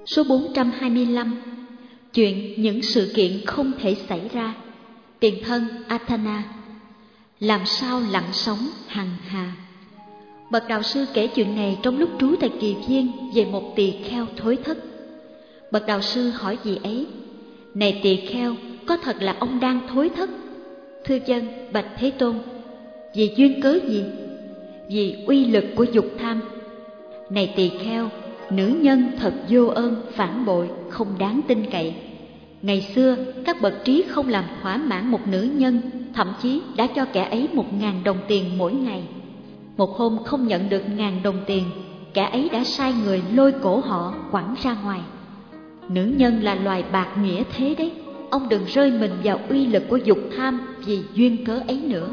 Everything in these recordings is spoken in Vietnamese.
Số 425. Chuyện những sự kiện không thể xảy ra. Tiền thân Athena. Làm sao lặn sóng hằng hà. Bậc đạo sư kể chuyện này trong lúc trú tại Kỳ Viên về một tỳ kheo thối thất. Bậc đạo sư hỏi vị ấy: Này tỳ kheo, có thật là ông đang thối thất? Thưa dân, bạch Thế Tôn. Vì duyên cớ gì? Vì uy lực của dục tham. Này tỳ kheo, nữ nhân thật vô ơn, phản bội, không đáng tin cậy. Ngày xưa, các bậc trí không làm thỏa mãn một nữ nhân, thậm chí đã cho kẻ ấy 1.000 đồng tiền mỗi ngày. Một hôm không nhận được 1.000 đồng tiền, kẻ ấy đã sai người lôi cổ họ quẳng ra ngoài. Nữ nhân là loài bạc nghĩa thế đấy. Ông đừng rơi mình vào uy lực của dục tham vì duyên cớ ấy nữa.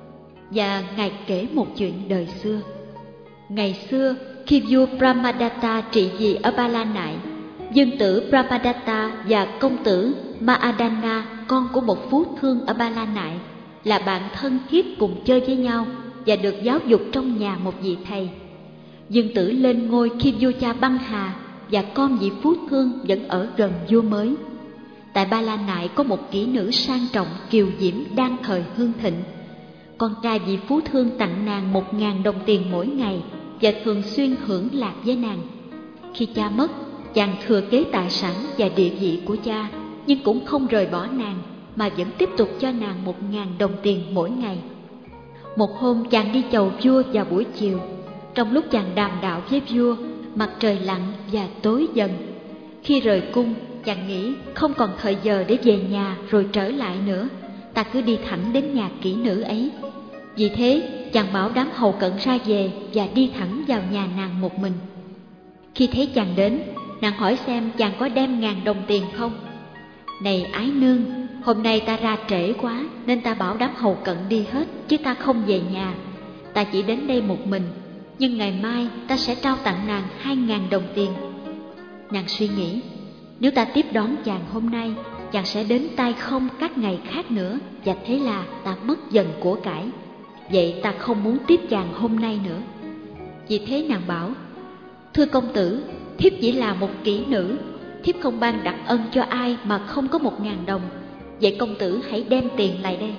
Và Ngài kể một chuyện đời xưa. Ngày xưa, khi vua Brahmadatta trị vì ở Ba La Nại, dương tử Brahmadatta và công tử Mahadana, con của một phú thương ở Ba La Nại, là bạn thân thiết cùng chơi với nhau và được giáo dục trong nhà một vị thầy. Dương tử lên ngôi khi vua cha băng hà và con vị phú thương vẫn ở gần vua mới. Tại Ba La Nại có một kỹ nữ sang trọng kiều diễm đang thời hưng thịnh. Con trai vị phú thương tặng nàng 1.000 đồng tiền mỗi ngày và thường xuyên hưởng lạc với nàng. Khi cha mất, chàng thừa kế tài sản và địa vị của cha, nhưng cũng không rời bỏ nàng mà vẫn tiếp tục cho nàng 1.000 đồng tiền mỗi ngày. Một hôm chàng đi chầu vua vào buổi chiều. Trong lúc chàng đàm đạo với vua, mặt trời lặn và tối dần. Khi rời cung, chàng nghĩ không còn thời giờ để về nhà rồi trở lại nữa, ta cứ đi thẳng đến nhà kỹ nữ ấy. Vì thế chàng bảo đám hầu cận ra về và đi thẳng vào nhà nàng một mình. Khi thấy chàng đến, nàng hỏi xem chàng có đem 1.000 đồng tiền không. Này ái nương, hôm nay ta ra trễ quá nên ta bảo đám hầu cận đi hết, chứ ta không về nhà. Ta chỉ đến đây một mình, nhưng ngày mai ta sẽ trao tặng nàng 2.000 đồng tiền. Nàng suy nghĩ, nếu ta tiếp đón chàng hôm nay, chàng sẽ đến tay không các ngày khác nữa, và thế là ta mất dần của cải. Vậy ta không muốn tiếp chàng hôm nay nữa. Vì thế nàng bảo: Thưa công tử, thiếp chỉ là một kỹ nữ, thiếp không ban đặc ân cho ai mà không có 1.000 đồng. Vậy công tử hãy đem tiền lại đây.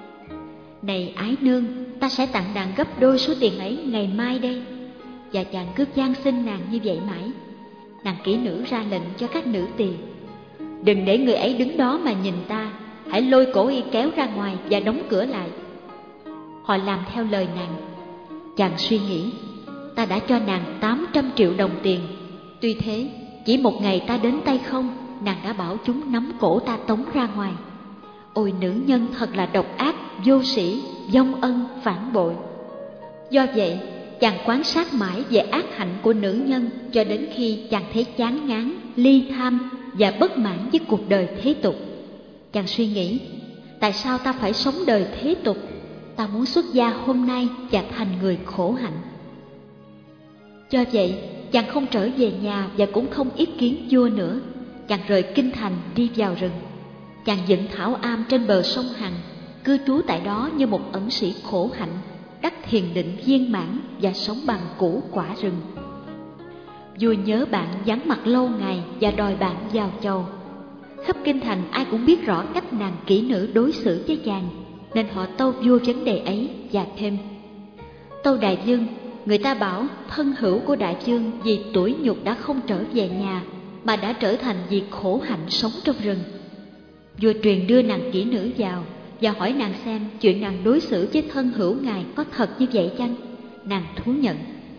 Này ái nương, ta sẽ tặng nàng gấp đôi số tiền ấy ngày mai đây. Và chàng cứ van xin nàng như vậy mãi. Nàng kỹ nữ ra lệnh cho các nữ tỳ: Đừng để người ấy đứng đó mà nhìn ta, hãy lôi cổ y kéo ra ngoài và đóng cửa lại. Họ làm theo lời nàng. Chàng suy nghĩ, ta đã cho nàng 800 triệu đồng tiền. Tuy thế, chỉ một ngày ta đến tay không, nàng đã bảo chúng nắm cổ ta tống ra ngoài. Ôi nữ nhân thật là độc ác, vô sĩ, vong ân, phản bội. Do vậy, chàng quan sát mãi về ác hạnh của nữ nhân cho đến khi chàng thấy chán ngán, ly tham và bất mãn với cuộc đời thế tục. Chàng suy nghĩ, tại sao ta phải sống đời thế tục? Ta muốn xuất gia hôm nay và thành người khổ hạnh. Do vậy, chàng không trở về nhà và cũng không ý kiến vua nữa. Chàng rời kinh thành đi vào rừng. Chàng dựng thảo am trên bờ sông Hằng, cư trú tại đó như một ẩn sĩ khổ hạnh, đắc thiền định viên mãn và sống bằng củ quả rừng. Vua nhớ bạn vắng mặt lâu ngày và đòi bạn vào chầu. Khắp kinh thành ai cũng biết rõ cách nàng kỹ nữ đối xử với chàng, nên họ tâu vua vấn đề ấy và thêm: Tâu đại vương, người ta bảo thân hữu của đại vương vì tuổi nhục đã không trở về nhà, mà đã trở thành việc khổ hạnh sống trong rừng. Vua truyền đưa nàng kỹ nữ vào và hỏi nàng xem chuyện nàng đối xử với thân hữu ngài có thật như vậy chăng? Nàng thú nhận.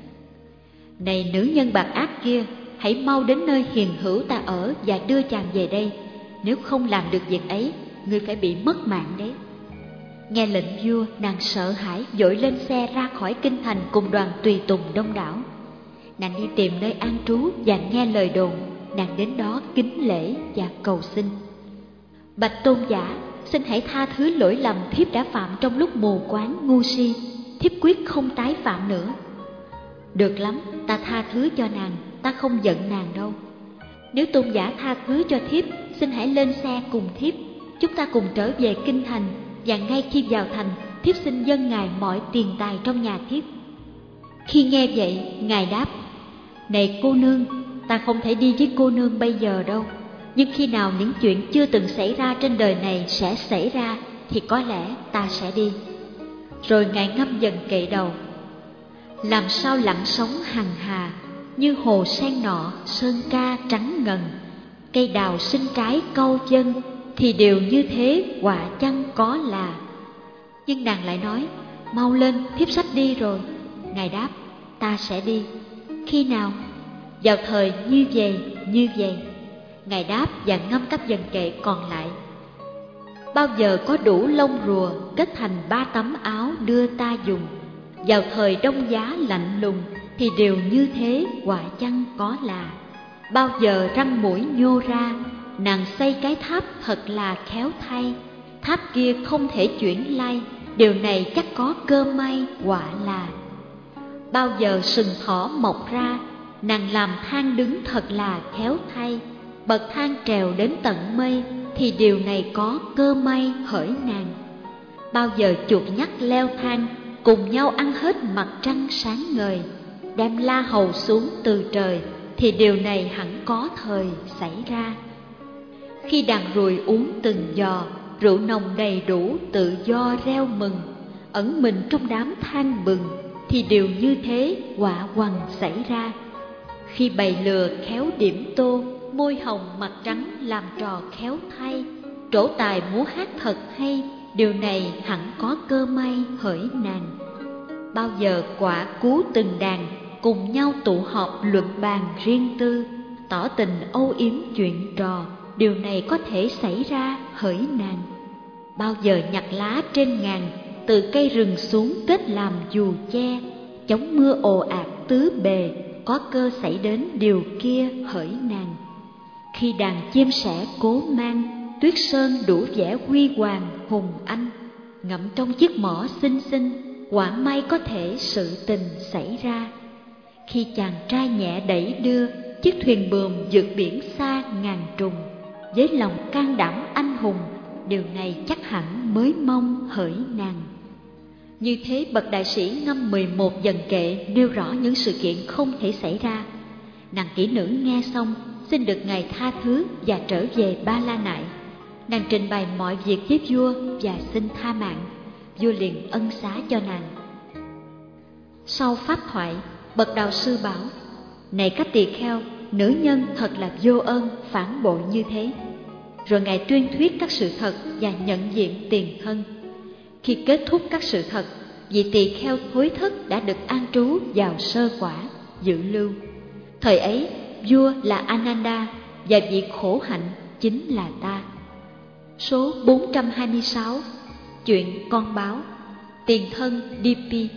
Này nữ nhân bạc ác kia, hãy mau đến nơi hiền hữu ta ở và đưa chàng về đây. Nếu không làm được việc ấy, ngươi phải bị mất mạng đấy. Nghe lệnh vua, nàng sợ hãi vội lên xe ra khỏi kinh thành cùng đoàn tùy tùng đông đảo. Nàng đi tìm nơi an trú và nghe lời đồn. Nàng đến đó kính lễ và cầu xin: Bạch tôn giả, xin hãy tha thứ lỗi lầm thiếp đã phạm trong lúc mù quáng ngu si. Thiếp quyết không tái phạm nữa. Được lắm, ta tha thứ cho nàng, ta không giận nàng đâu. Nếu tôn giả tha thứ cho thiếp, xin hãy lên xe cùng thiếp. Chúng ta cùng trở về kinh thành, và ngay khi vào thành, thiếp xin dâng ngài mọi tiền tài trong nhà thiếp. Khi nghe vậy, ngài đáp: Này cô nương, Ta không thể đi với cô nương bây giờ đâu, nhưng khi nào những chuyện chưa từng xảy ra trên đời này sẽ xảy ra thì có lẽ ta sẽ đi. Rồi Ngài ngâm dần kệ đầu. Làm sao lặng sóng hằng hà, như hồ sen nọ sơn ca trắng ngần, cây đào sinh trái câu dân, thì đều như thế quả chăng có là. Nhưng nàng lại nói, mau lên, thiếp sắp đi rồi. Ngài đáp, ta sẽ đi. Khi nào? Vào thời như vậy, như vậy. Ngài đáp và ngâm các dần kệ còn lại. Bao giờ có đủ lông rùa kết thành 3 tấm áo đưa ta dùng, vào thời đông giá lạnh lùng thì đều như thế quả chăng có là. Bao giờ răng mũi nhô ra, nàng xây cái tháp thật là khéo thay, tháp kia không thể chuyển lay, điều này chắc có cơ may quả là. Bao giờ sừng thỏ mọc ra, nàng làm thang đứng thật là khéo thay, bậc thang trèo đến tận mây thì điều này có cơ may hỡi nàng. Bao giờ chuột nhắt leo thang, cùng nhau ăn hết mặt trăng sáng ngời, đem la hầu xuống từ trời thì điều này hẳn có thời xảy ra. Khi đàn ruồi uống từng giò, rượu nồng đầy đủ tự do reo mừng, ẩn mình trong đám than bừng thì điều như thế quả hoằng xảy ra. Khi bầy lừa khéo điểm tô, môi hồng mặt trắng làm trò khéo thay, trổ tài múa hát thật hay, điều này hẳn có cơ may hỡi nàng. Bao giờ quả cú từng đàn, cùng nhau tụ họp luận bàn riêng tư, tỏ tình âu yếm chuyện trò, điều này có thể xảy ra hỡi nàng. Bao giờ nhặt lá trên ngàn, từ cây rừng xuống kết làm dù che, chống mưa ồ ạt tứ bề, có cơ xảy đến điều kia hỡi nàng. Khi đàn chim sẻ cố mang, tuyết sơn đủ vẻ huy hoàng hùng anh, ngậm trong chiếc mỏ xinh xinh, quả may có thể sự tình xảy ra. Khi chàng trai nhẹ đẩy đưa chiếc thuyền buồm vượt biển xa ngàn trùng, với lòng can đảm anh hùng, điều này chắc hẳn mới mong hỡi nàng. Như thế bậc đại sĩ ngâm 11 dần kệ nêu rõ những sự kiện không thể xảy ra. Nàng kỹ nữ nghe xong, xin được Ngài tha thứ và trở về Ba La Nại. Nàng trình bày mọi việc với vua và xin tha mạng. Vua liền ân xá cho nàng. Sau pháp thoại, bậc đạo sư bảo: này các tỳ kheo, nữ nhân thật là vô ơn, phản bội như thế. Rồi Ngài tuyên thuyết các sự thật và nhận diện tiền thân. Khi kết thúc các sự thật, vị tỳ kheo thối thất đã được an trú vào sơ quả, dự lưu. Thời ấy, vua là Ananda và vị khổ hạnh chính là ta. Số 426. Chuyện con báo. Tiền thân Dipi.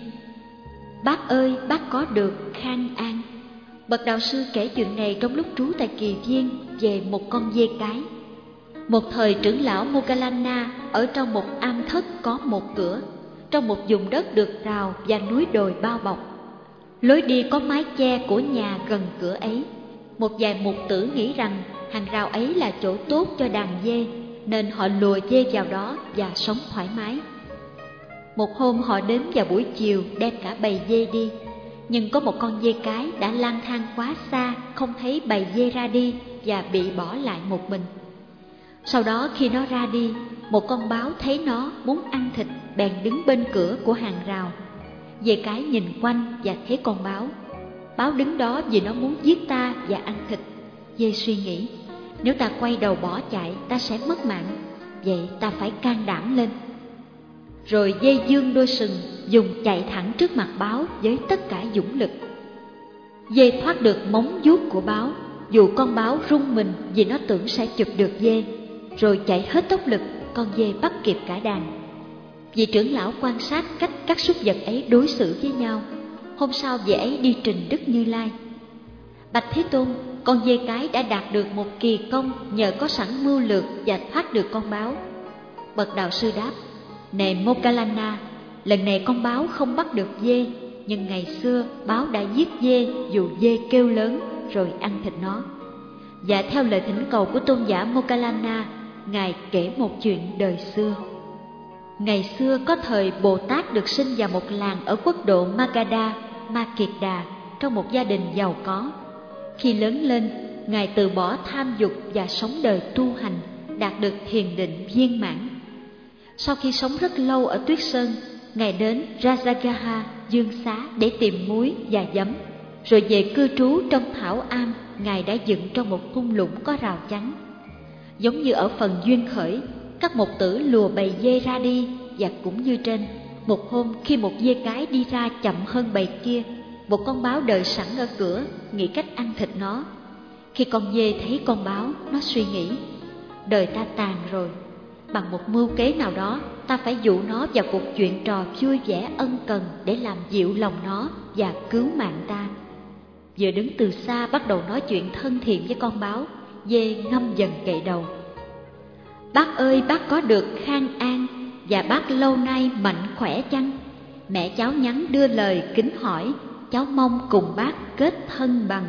Bác ơi, bác có được khang an. Bậc đạo sư kể chuyện này trong lúc trú tại Kỳ Viên về một con dê cái. Một thời trưởng lão Moggallana ở trong một am thất có một cửa, trong một vùng đất được rào và núi đồi bao bọc. Lối đi có mái che của nhà gần cửa ấy. Một vài mục tử nghĩ rằng hàng rào ấy là chỗ tốt cho đàn dê, nên họ lùa dê vào đó và sống thoải mái. Một hôm họ đến vào buổi chiều đem cả bầy dê đi, nhưng có một con dê cái đã lang thang quá xa, không thấy bầy dê ra đi và bị bỏ lại một mình. Sau đó khi nó ra đi, một con báo thấy nó muốn ăn thịt, bèn đứng bên cửa của hàng rào. Dê cái nhìn quanh và thấy con báo. Báo đứng đó vì nó muốn giết ta và ăn thịt. Dê suy nghĩ, nếu ta quay đầu bỏ chạy, ta sẽ mất mạng, vậy ta phải can đảm lên. Rồi dê dương đôi sừng, dùng chạy thẳng trước mặt báo với tất cả dũng lực. Dê thoát được móng vuốt của báo, dù con báo rung mình vì nó tưởng sẽ chụp được dê. Rồi chạy hết tốc lực, con dê bắt kịp cả đàn. Vị trưởng lão quan sát cách các súc vật ấy đối xử với nhau. Hôm sau vị ấy đi trình Đức Như Lai. Bạch Thế Tôn, con dê cái đã đạt được một kỳ công nhờ có sẵn mưu lược và thoát được con báo. Bậc đạo sư đáp: này Moggallana, lần này con báo không bắt được dê, nhưng ngày xưa báo đã giết dê dù dê kêu lớn rồi ăn thịt nó. Và theo lời thỉnh cầu của tôn giả Moggallana, Ngài kể một chuyện đời xưa. Ngày xưa có thời Bồ Tát được sinh vào một làng ở quốc độ Magadha, Ma Kiệt Đà, trong một gia đình giàu có. Khi lớn lên, Ngài từ bỏ tham dục và sống đời tu hành, đạt được thiền định viên mãn. Sau khi sống rất lâu ở Tuyết Sơn, Ngài đến Rajagaha, Dương Xá để tìm muối và giấm, rồi về cư trú trong thảo am Ngài đã dựng trong một thung lũng có rào chắn. Giống như ở phần duyên khởi, các mục tử lùa bầy dê ra đi, và cũng như trên, một hôm khi một dê cái đi ra chậm hơn bầy kia, một con báo đợi sẵn ở cửa, nghĩ cách ăn thịt nó. Khi con dê thấy con báo, nó suy nghĩ, đời ta tàn rồi, bằng một mưu kế nào đó, ta phải dụ nó vào cuộc chuyện trò vui vẻ ân cần để làm dịu lòng nó và cứu mạng ta. Vừa đứng từ xa bắt đầu nói chuyện thân thiện với con báo, dê ngâm dần gậy đầu. Bác ơi, bác có được khang an, và bác lâu nay mạnh khỏe chăng? Mẹ cháu nhắn đưa lời kính hỏi, cháu mong cùng bác kết thân bằng.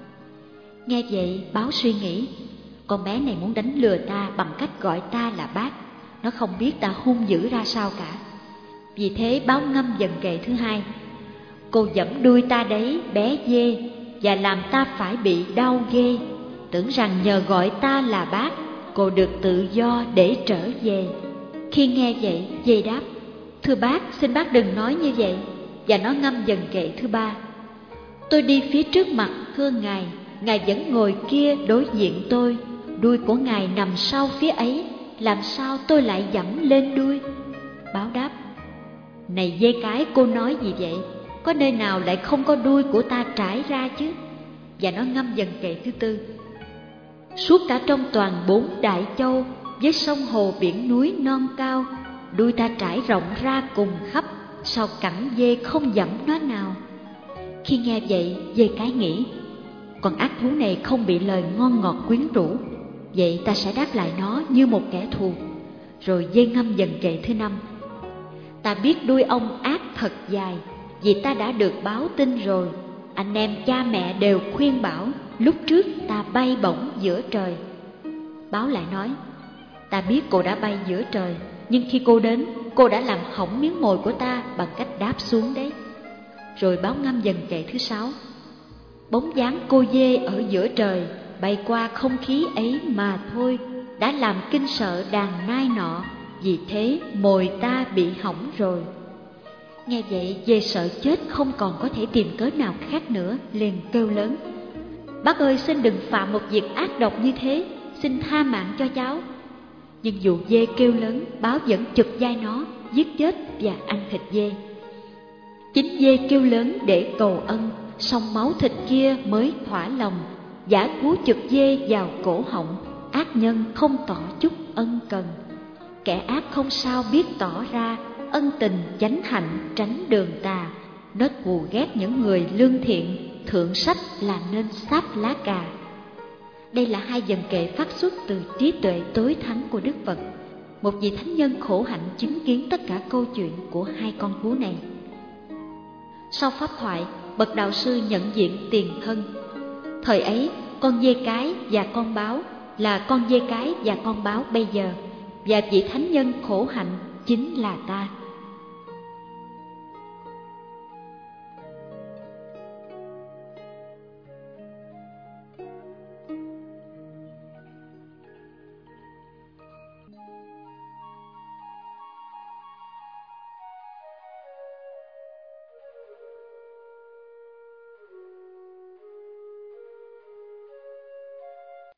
Nghe vậy, báo suy nghĩ, con bé này muốn đánh lừa ta bằng cách gọi ta là bác. Nó không biết ta hung dữ ra sao cả. Vì thế báo ngâm dần kệ thứ hai. Cô giẫm đuôi ta đấy, bé dê, và làm ta phải bị đau ghê. Tưởng rằng nhờ gọi ta là bác, cô được tự do để trở về. Khi nghe vậy, dê đáp, thưa bác, xin bác đừng nói như vậy. Và nó ngâm dần kệ thứ ba. Tôi đi phía trước mặt, thưa ngài, ngài vẫn ngồi kia đối diện tôi. Đuôi của ngài nằm sau phía ấy, làm sao tôi lại dẫm lên đuôi? Báo đáp, này dê cái, cô nói gì vậy? Có nơi nào lại không có đuôi của ta trải ra chứ? Và nó ngâm dần kệ thứ tư. Suốt cả trong toàn 4 đại châu, với sông hồ biển núi non cao, đuôi ta trải rộng ra cùng khắp, sao cẳng dê không dẫm nó nào? Khi nghe vậy, dê cái nghĩ, con ác thú này không bị lời ngon ngọt quyến rũ, vậy ta sẽ đáp lại nó như một kẻ thù. Rồi dê ngâm dần kệ thứ năm. Ta biết đuôi ông ác thật dài, vì ta đã được báo tin rồi. Anh em cha mẹ đều khuyên bảo, lúc trước ta bay bổng giữa trời. Báo lại nói, ta biết cô đã bay giữa trời, nhưng khi cô đến, cô đã làm hỏng miếng mồi của ta bằng cách đáp xuống đấy. Rồi báo ngâm dần kệ thứ 6. Bóng dáng cô dê ở giữa trời, bay qua không khí ấy mà thôi, đã làm kinh sợ đàn nai nọ, vì thế mồi ta bị hỏng rồi. Nghe vậy, dê sợ chết không còn có thể tìm cớ nào khác nữa, liền kêu lớn, bác ơi, xin đừng phạm một việc ác độc như thế, xin tha mạng cho cháu. Nhưng dù dê kêu lớn, báo vẫn chụp vai nó, giết chết và ăn thịt dê. Chính dê kêu lớn để cầu ân, song máu thịt kia mới thỏa lòng, giả cú chụp dê vào cổ họng. Ác nhân không tỏ chút ân cần, kẻ ác không sao biết tỏ ra ân tình chánh hạnh tránh đường tà. Nó thù ghét những người lương thiện, thượng sách là nên sáp lá cà. Đây là 2 dần kệ phát xuất từ trí tuệ tối thắng của Đức Phật. Một vị thánh nhân khổ hạnh chứng kiến tất cả câu chuyện của 2 con thú này. Sau pháp thoại, bậc đạo sư nhận diện tiền thân. Thời ấy, con dê cái và con báo là con dê cái và con báo bây giờ, và vị thánh nhân khổ hạnh chính là ta.